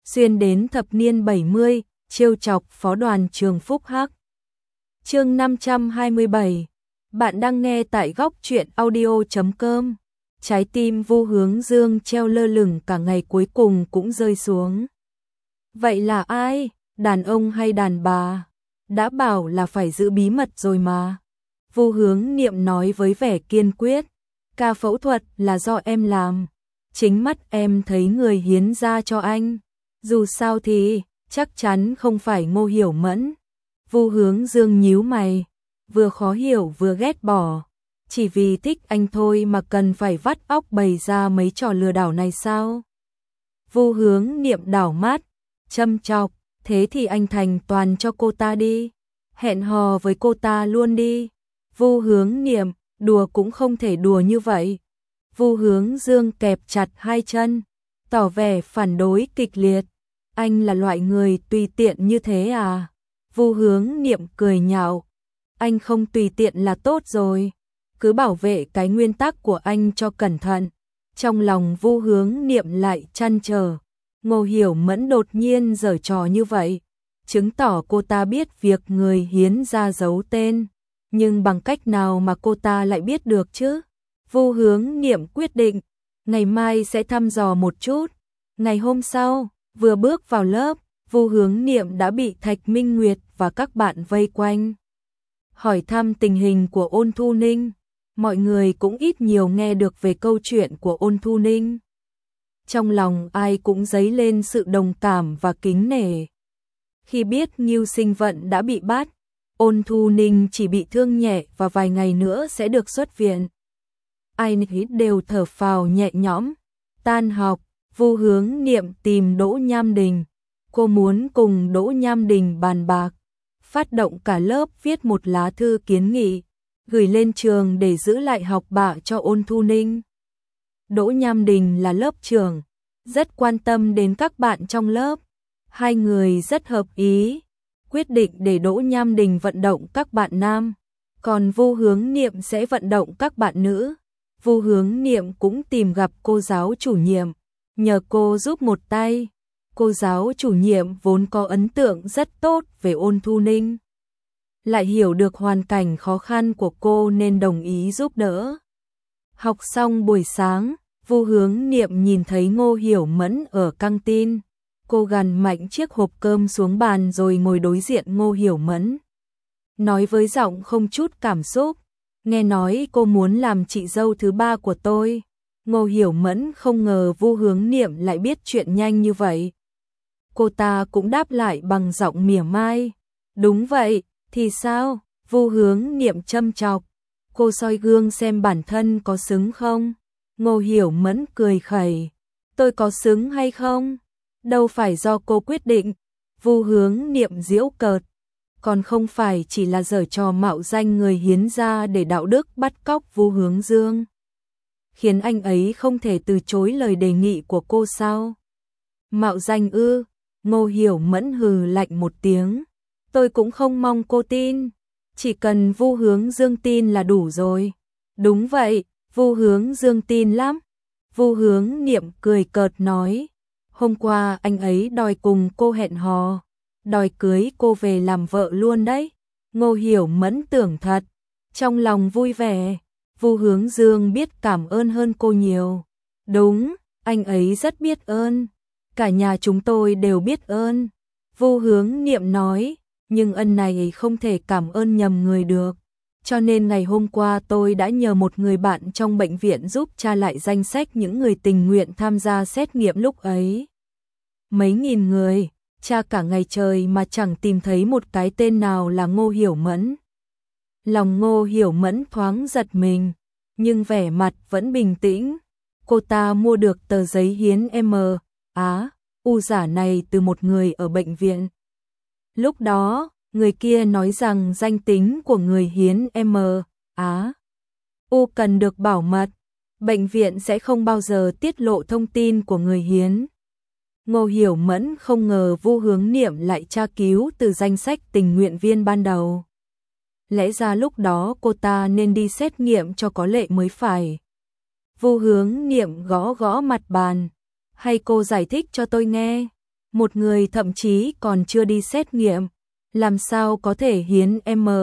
xuyên đến thập niên 70, trêu chọc phó đoàn trường Phúc Hắc. Chương 527. Bạn đang nghe tại góc truyện audio.com. Trái tim Vu Hướng Dương treo lơ lửng cả ngày cuối cùng cũng rơi xuống. Vậy là ai? Đàn ông hay đàn bà? Đã bảo là phải giữ bí mật rồi mà. Vu Hướng Niệm nói với vẻ kiên quyết. Ca phẫu thuật là do em làm. Chính mắt em thấy người hiến ra cho anh. Dù sao thì, chắc chắn không phải Ngô Hiểu Mẫn. Vu Hướng Dương nhíu mày, vừa khó hiểu vừa ghét bỏ. Chỉ vì thích anh thôi mà cần phải vắt óc bày ra mấy trò lừa đảo này sao? Vu Hướng Niệm đảo mắt, châm chọc, thế thì anh thành toàn cho cô ta đi. Hẹn hò với cô ta luôn đi. Vu Hướng Niệm, đùa cũng không thể đùa như vậy. Vu Hướng Dương kẹp chặt hai chân, tỏ vẻ phản đối kịch liệt. Anh là loại người tùy tiện như thế à? Vu Hướng Niệm cười nhạo. Anh không tùy tiện là tốt rồi. Cứ bảo vệ cái nguyên tắc của anh cho cẩn thận. Trong lòng Vu Hướng Niệm lại trăn trở. Ngô Hiểu Mẫn đột nhiên giở trò như vậy, chứng tỏ cô ta biết việc người hiến ra giấu tên. Nhưng bằng cách nào mà cô ta lại biết được chứ? Vu Hướng Niệm quyết định, ngày mai sẽ thăm dò một chút. Ngày hôm sau, vừa bước vào lớp, Vu Hướng Niệm đã bị Thạch Minh Nguyệt và các bạn vây quanh. Hỏi thăm tình hình của Ôn Thu Ninh, mọi người cũng ít nhiều nghe được về câu chuyện của Ôn Thu Ninh. Trong lòng ai cũng dấy lên sự đồng cảm và kính nể. Khi biết Ngưu Sinh Vận đã bị bắt, Ôn Thu Ninh chỉ bị thương nhẹ và vài ngày nữa sẽ được xuất viện. Ai nấy đều thở phào nhẹ nhõm. Tan học, Vu Hướng Niệm tìm Đỗ Nham Đình. Cô muốn cùng Đỗ Nham Đình bàn bạc, phát động cả lớp viết một lá thư kiến nghị, gửi lên trường để giữ lại học bạ cho Ôn Thu Ninh. Đỗ Nham Đình là lớp trưởng, rất quan tâm đến các bạn trong lớp. Hai người rất hợp ý, quyết định để Đỗ Nham Đình vận động các bạn nam, còn Vu Hướng Niệm sẽ vận động các bạn nữ. Vu Hướng Niệm cũng tìm gặp cô giáo chủ nhiệm, nhờ cô giúp một tay. Cô giáo chủ nhiệm vốn có ấn tượng rất tốt về Ôn Thu Ninh, lại hiểu được hoàn cảnh khó khăn của cô nên đồng ý giúp đỡ. Học xong buổi sáng, Vu Hướng Niệm nhìn thấy Ngô Hiểu Mẫn ở căng tin. Cô gằn mạnh chiếc hộp cơm xuống bàn rồi ngồi đối diện Ngô Hiểu Mẫn. Nói với giọng không chút cảm xúc, nghe nói cô muốn làm chị dâu thứ ba của tôi. Ngô Hiểu Mẫn không ngờ Vu Hướng Niệm lại biết chuyện nhanh như vậy. Cô ta cũng đáp lại bằng giọng mỉa mai. Đúng vậy, thì sao? Vu Hướng Niệm châm chọc. Cô soi gương xem bản thân có xứng không? Ngô Hiểu Mẫn cười khẩy. Tôi có xứng hay không? Đâu phải do cô quyết định. Vu Hướng Niệm giễu cợt. Còn không phải chỉ là giở trò mạo danh người hiến ra để đạo đức bắt cóc Vu Hướng Dương, khiến anh ấy không thể từ chối lời đề nghị của cô sao? Mạo danh ư? Ngô Hiểu Mẫn hừ lạnh một tiếng. Tôi cũng không mong cô tin, chỉ cần Vu Hướng Dương tin là đủ rồi. Đúng vậy, Vu Hướng Dương tin lắm. Vu Hướng Niệm cười cợt nói. Hôm qua anh ấy đòi cùng cô hẹn hò, đòi cưới cô về làm vợ luôn đấy. Ngô Hiểu Mẫn tưởng thật, trong lòng vui vẻ. Vu Hướng Dương biết cảm ơn hơn cô nhiều. Đúng, anh ấy rất biết ơn. Cả nhà chúng tôi đều biết ơn. Vu Hướng Niệm nói, nhưng ân này không thể cảm ơn nhầm người được. Cho nên ngày hôm qua tôi đã nhờ một người bạn trong bệnh viện giúp tra lại danh sách những người tình nguyện tham gia xét nghiệm lúc ấy. Mấy nghìn người, tra cả ngày trời mà chẳng tìm thấy một cái tên nào là Ngô Hiểu Mẫn. Lòng Ngô Hiểu Mẫn thoáng giật mình, nhưng vẻ mặt vẫn bình tĩnh. Cô ta mua được tờ giấy hiến U giả này từ một người ở bệnh viện. Lúc đó, người kia nói rằng danh tính của người hiến U cần được bảo mật. Bệnh viện sẽ không bao giờ tiết lộ thông tin của người hiến. Ngô Hiểu Mẫn không ngờ Vu Hướng Niệm lại tra cứu từ danh sách tình nguyện viên ban đầu. Lẽ ra lúc đó cô ta nên đi xét nghiệm cho có lệ mới phải. Vu Hướng Niệm gõ gõ mặt bàn. Hay cô giải thích cho tôi nghe. một người thậm chí còn chưa đi xét nghiệm, làm sao có thể hiến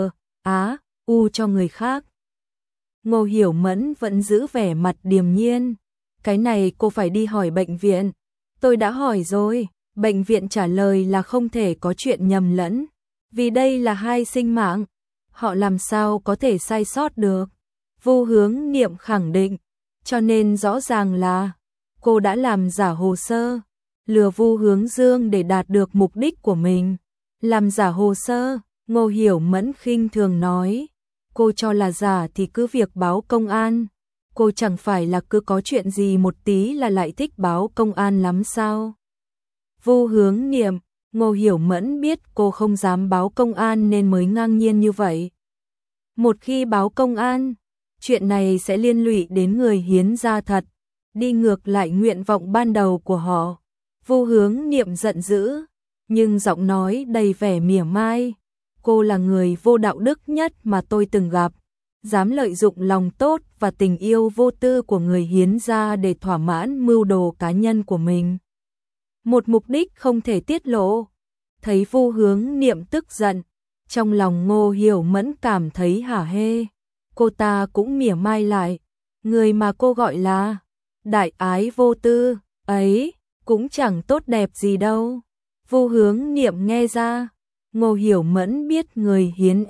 U cho người khác. Ngô Hiểu Mẫn vẫn giữ vẻ mặt điềm nhiên. Cái này cô phải đi hỏi bệnh viện. Tôi đã hỏi rồi, bệnh viện trả lời là không thể có chuyện nhầm lẫn, vì đây là hai sinh mạng, họ làm sao có thể sai sót được. Vu Hướng Niệm khẳng định, cho nên rõ ràng là cô đã làm giả hồ sơ, lừa Vu Hướng Dương để đạt được mục đích của mình. Làm giả hồ sơ, Ngô Hiểu Mẫn khinh thường nói, cô cho là giả thì cứ việc báo công an. Cô chẳng phải là cứ có chuyện gì một tí là lại thích báo công an lắm sao? Vu Hướng Niệm, Ngô Hiểu Mẫn biết cô không dám báo công an nên mới ngang nhiên như vậy. Một khi báo công an, chuyện này sẽ liên lụy đến người hiến ra thật, đi ngược lại nguyện vọng ban đầu của họ. Vu Hướng Niệm giận dữ, nhưng giọng nói đầy vẻ mỉa mai. Cô là người vô đạo đức nhất mà tôi từng gặp, dám lợi dụng lòng tốt và tình yêu vô tư của người hiến ra để thỏa mãn mưu đồ cá nhân của mình. Một mục đích không thể tiết lộ. Thấy Vu Hướng Niệm tức giận, trong lòng Ngô Hiểu Mẫn cảm thấy hả hê. Cô ta cũng mỉa mai lại, người mà cô gọi là đại ái vô tư, ấy, cũng chẳng tốt đẹp gì đâu. Vu Hướng Niệm nghe ra, Ngô Hiểu Mẫn biết người hiến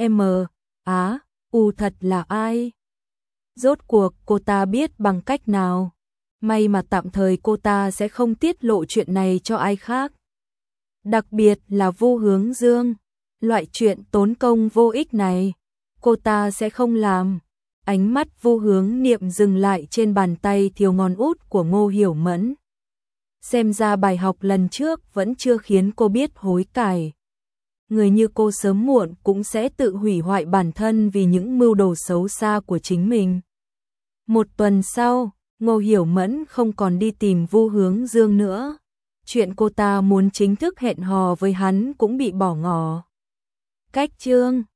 U thật là ai. Rốt cuộc cô ta biết bằng cách nào. May mà tạm thời cô ta sẽ không tiết lộ chuyện này cho ai khác. Đặc biệt là Vu Hướng Dương. Loại chuyện tốn công vô ích này, cô ta sẽ không làm. Ánh mắt Vu Hướng Niệm dừng lại trên bàn tay thiếu ngón út của Ngô Hiểu Mẫn. Xem ra bài học lần trước vẫn chưa khiến cô biết hối cải. Người như cô sớm muộn cũng sẽ tự hủy hoại bản thân vì những mưu đồ xấu xa của chính mình. Một tuần sau, Ngô Hiểu Mẫn không còn đi tìm Vu Hướng Dương nữa. Chuyện cô ta muốn chính thức hẹn hò với hắn cũng bị bỏ ngỏ. Cách chương